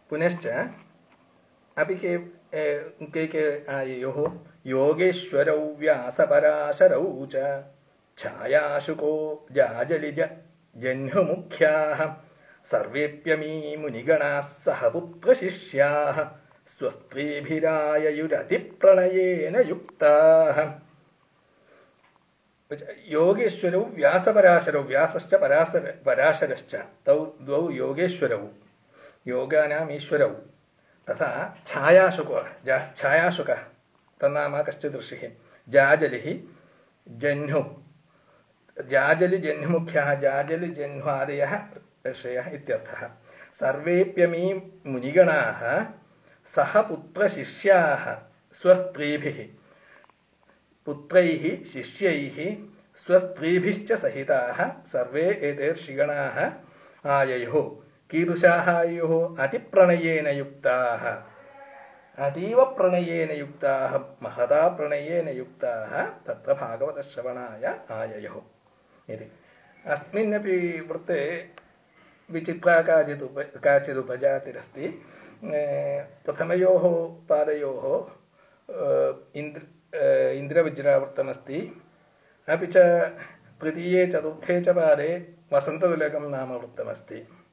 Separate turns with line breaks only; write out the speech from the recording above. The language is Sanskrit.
पुनश्च अपि के आययोः योगेश्वरौ व्यासपराशरौ च छायाशुको जाजलिज जह्नुमुख्याः सर्वेप्यमी मुनिगणाः सह पुत्रशिष्याः स्वस्त्रीभिराययुरतिप्रणयेन युक्ताः। योगेश्वरौ व्यासपराशरौ व्यासश्च पराशरश्च तौ द्वौ योगेश्वरौ योगानाम् ईश्वरौ तथा छायाशुकः तन्नाम कश्चित् ऋषिः जाजलिः जह्नुः जाजलिजह्नुमुख्याः जाजलिजह्न्वादयः ऋषयः इत्यर्थः। सर्वेप्यमी मुनिगणाः सह पुत्रशिष्याः स्वस्त्रीभिः पुत्रैः शिष्यैः स्वस्त्रीभिश्च सहिताः सर्वे एते ऋषिगणाः आययोः कीदृशाः आययोः अतिप्रणयेन युक्ताः अतीव प्रणयेन युक्ताः महता प्रणयेन युक्ताः तत्र भागवतश्रवणाय आययोः इति। अस्मिन्नपि वृत्ते विचित्रा काचिदुपजातिरस्ति। प्रथमयोः पादयोः इन्द्रवज्रावृत्तमस्ति अपि च तृतीये चतुर्थे च पादे वसन्ततिलकं नाम वृत्तमस्ति।